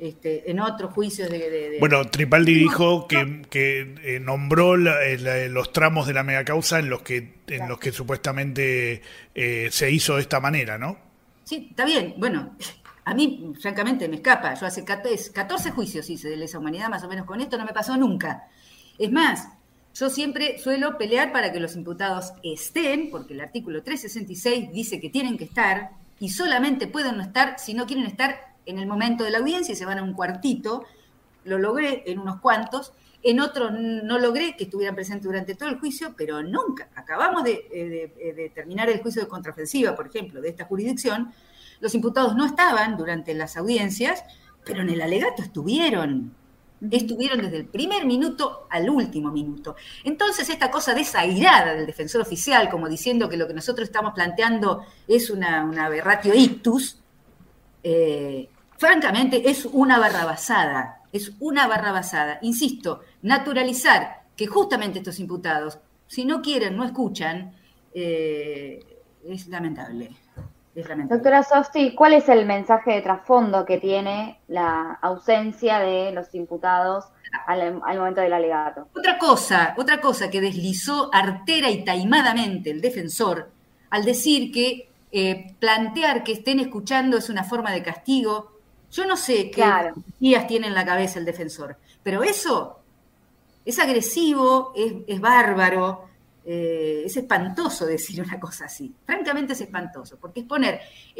U: en otros juicios de...
C: Bueno, Tripaldi dijo que nombró los tramos de la megacausa en los que supuestamente se hizo de esta manera, ¿no?
U: Sí, está bien. Bueno, a mí, francamente, me escapa. Yo hace 14 juicios hice de lesa humanidad, más o menos con esto no me pasó nunca. Es más, yo siempre suelo pelear para que los imputados estén, porque el artículo 366 dice que tienen que estar, y solamente pueden no estar si no quieren estar en el momento de la audiencia y se van a un cuartito. Lo logré en unos cuantos, en otros no logré que estuvieran presentes durante todo el juicio, pero nunca. Acabamos de terminar el juicio de contraofensiva, por ejemplo, de esta jurisdicción. Los imputados no estaban durante las audiencias, pero en el alegato estuvieron desde el primer minuto al último minuto. Entonces, esta cosa desairada del defensor oficial, como diciendo que lo que nosotros estamos planteando es una aberratio ictus, francamente es una barrabasada, Insisto, naturalizar que justamente estos imputados, si no quieren, no escuchan, es lamentable.
B: Doctora Sosti, ¿cuál es el mensaje de trasfondo que tiene la ausencia de los imputados al momento del alegato?
U: Otra cosa que deslizó artera y taimadamente el defensor al decir que plantear que estén escuchando es una forma de castigo. Yo no sé qué ideas tiene en la cabeza el defensor, pero eso es agresivo, es bárbaro, es espantoso decir una cosa así. Francamente es espantoso, porque es poner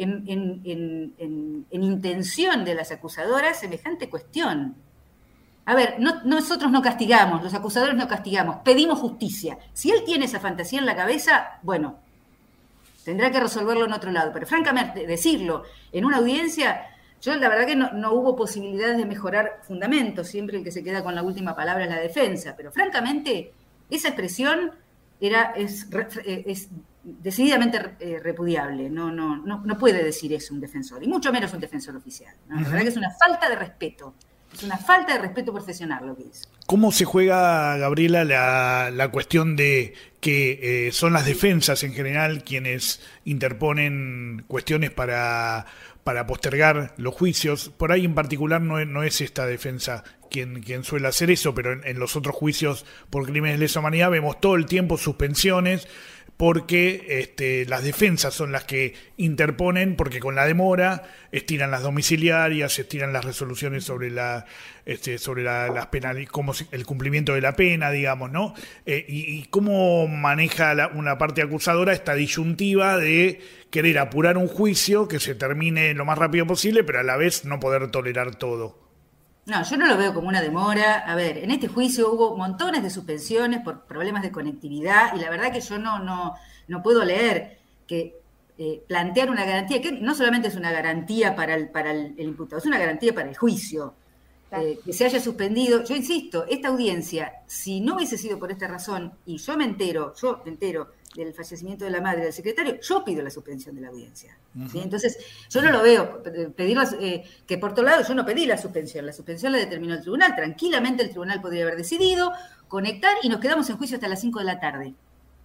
U: en intención de las acusadoras semejante cuestión. A ver, nosotros no castigamos, los acusadores no castigamos, pedimos justicia. Si él tiene esa fantasía en la cabeza, bueno, tendrá que resolverlo en otro lado. Pero francamente, decirlo en una audiencia, yo la verdad que no hubo posibilidades de mejorar fundamentos. Siempre el que se queda con la última palabra es la defensa. Pero francamente, esa expresión es decididamente repudiable. No puede decir eso un defensor, y mucho menos un defensor oficial, ¿no? La verdad que es una falta de respeto. Es una falta de respeto profesional lo que hizo.
C: ¿Cómo se juega, Gabriela, la cuestión de que son las defensas en general quienes interponen cuestiones para postergar los juicios? Por ahí en particular no es esta defensa quien suele hacer eso, pero en los otros juicios por crímenes de lesa humanidad vemos todo el tiempo suspensiones, porque las defensas son las que interponen, porque con la demora estiran las domiciliarias, estiran las resoluciones sobre las penas, como el cumplimiento de la pena, digamos, ¿no? Y cómo maneja una parte acusadora esta disyuntiva de querer apurar un juicio que se termine lo más rápido posible, pero a la vez no poder tolerar todo.
U: No, yo no lo veo como una demora. A ver, en este juicio hubo montones de suspensiones por problemas de conectividad, y la verdad que yo no puedo leer que plantear una garantía, que no solamente es una garantía para el imputado, es una garantía para el juicio. Que se haya suspendido. Yo insisto, esta audiencia, si no hubiese sido por esta razón, y yo me entero del fallecimiento de la madre del secretario, yo pido la suspensión de la audiencia. ¿Sí? Entonces, yo no lo veo. Que por otro lado, yo no pedí la suspensión la determinó el tribunal. Tranquilamente el tribunal podría haber decidido conectar y nos quedamos en juicio hasta las 5 de la tarde.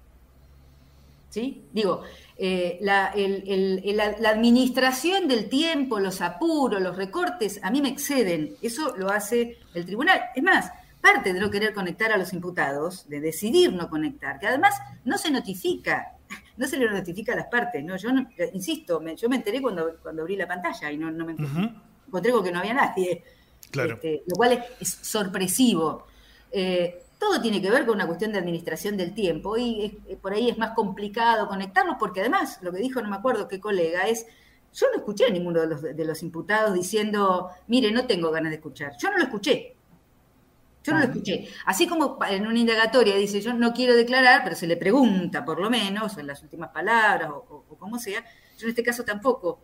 U: ¿Sí? Digo, la administración del tiempo, los apuros, los recortes, a mí me exceden. Eso lo hace el tribunal. Es más, parte de no querer conectar a los imputados, de decidir no conectar, que además no se le notifica a las partes, ¿no? Yo insisto, yo me enteré cuando abrí la pantalla y no me encontré con que no había nadie.
C: Claro.
U: Lo cual es sorpresivo. Todo tiene que ver con una cuestión de administración del tiempo, y por ahí es más complicado conectarlos, porque además, lo que dijo, no me acuerdo qué colega, yo no escuché a ninguno de los imputados diciendo, mire, no tengo ganas de escuchar. Yo no lo escuché. Así como en una indagatoria dice, yo no quiero declarar, pero se le pregunta por lo menos, en las últimas palabras o como sea, yo en este caso tampoco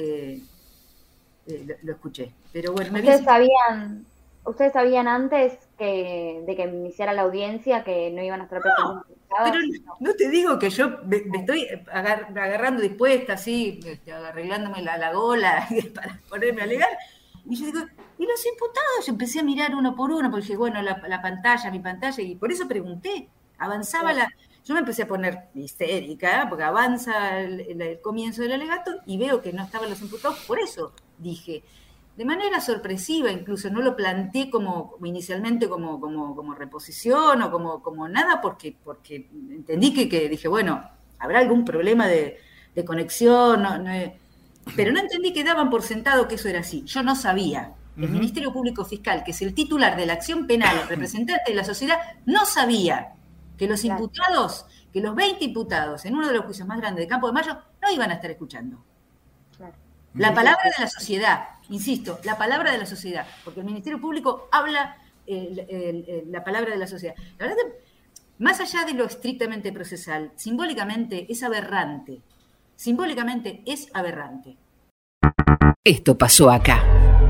U: lo escuché. Pero bueno,
B: ¿Ustedes sabían antes de que iniciara la audiencia que no iban a estar presentes?
U: Pero no te digo que yo me estoy agarrando dispuesta, así, arreglándome la gola para ponerme a alegar. Y yo digo, ¿y los imputados? Yo empecé a mirar uno por uno, porque dije, bueno, mi pantalla, y por eso pregunté. Avanzaba yo me empecé a poner histérica, porque avanza el comienzo del alegato, y veo que no estaban los imputados, por eso dije. de manera sorpresiva, incluso no lo planteé inicialmente como reposición o como nada, porque entendí que dije, bueno, habrá algún problema de conexión, pero no entendí que daban por sentado que eso era así. Yo no sabía. El Ministerio Público Fiscal, que es el titular de la acción penal, el representante de la sociedad, no sabía que los imputados, que los 20 imputados en uno de los juicios más grandes de Campo de Mayo no iban a estar escuchando. Claro. La palabra de la sociedad, insisto, la palabra de la sociedad, porque el Ministerio Público habla la palabra de la sociedad. La verdad que, más allá de lo estrictamente procesal, simbólicamente es aberrante. Simbólicamente es aberrante.
A: Esto pasó acá.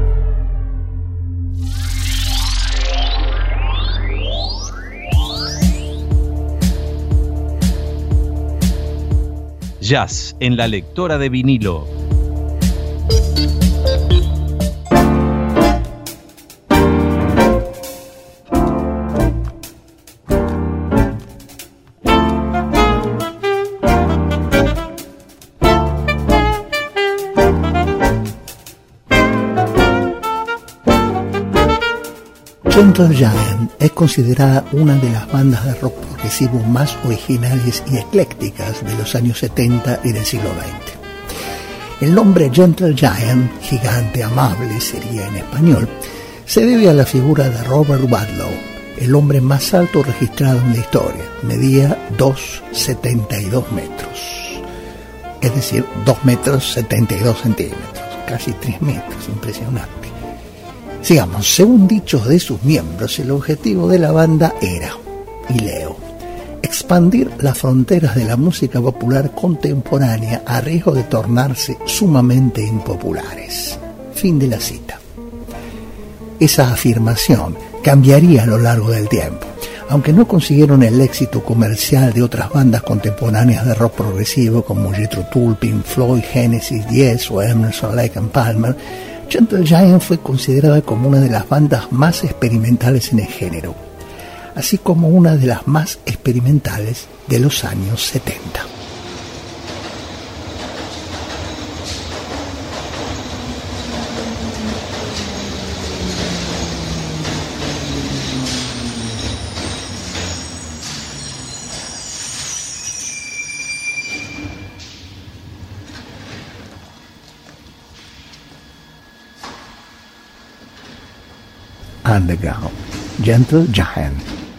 F: Jazz en la lectora de vinilo.
D: Gentle Giant es considerada una de las bandas de rock progresivo más originales y eclécticas de los años 70 y del siglo XX. El nombre Gentle Giant, gigante amable sería en español, se debe a la figura de Robert Wadlow, el hombre más alto registrado en la historia. Medía 2,72 metros, es decir, 2 metros 72 centímetros, casi 3 metros, impresionante. Sigamos, según dichos de sus miembros, el objetivo de la banda era, y leo, expandir las fronteras de la música popular contemporánea a riesgo de tornarse sumamente impopulares. Fin de la cita. Esa afirmación cambiaría a lo largo del tiempo. Aunque no consiguieron el éxito comercial de otras bandas contemporáneas de rock progresivo como Jethro Tull, Pink Floyd, Genesis, Yes o Emerson, Lake and Palmer, Gentle Giant fue considerada como una de las bandas más experimentales en el género, así como una de las más experimentales de los años 70. Underground, Gentle Giant.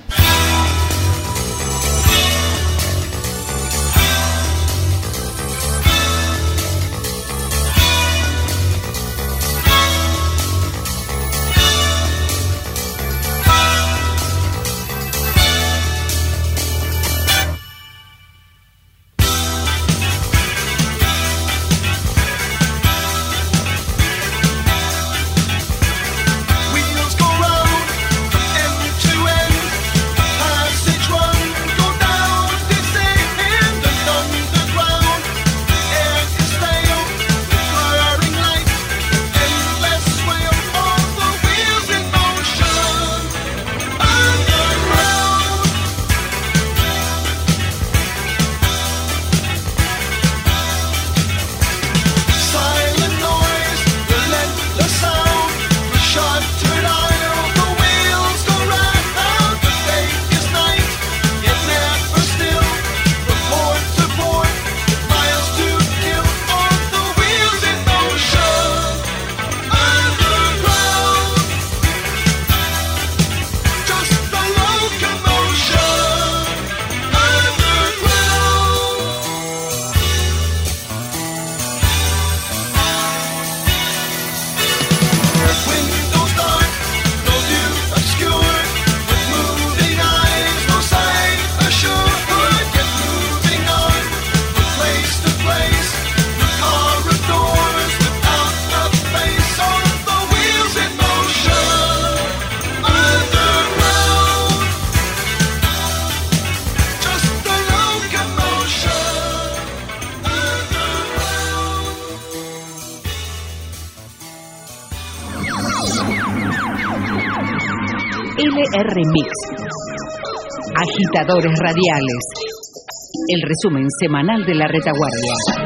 A: LR Mix. Agitadores radiales. El resumen semanal de la retaguardia.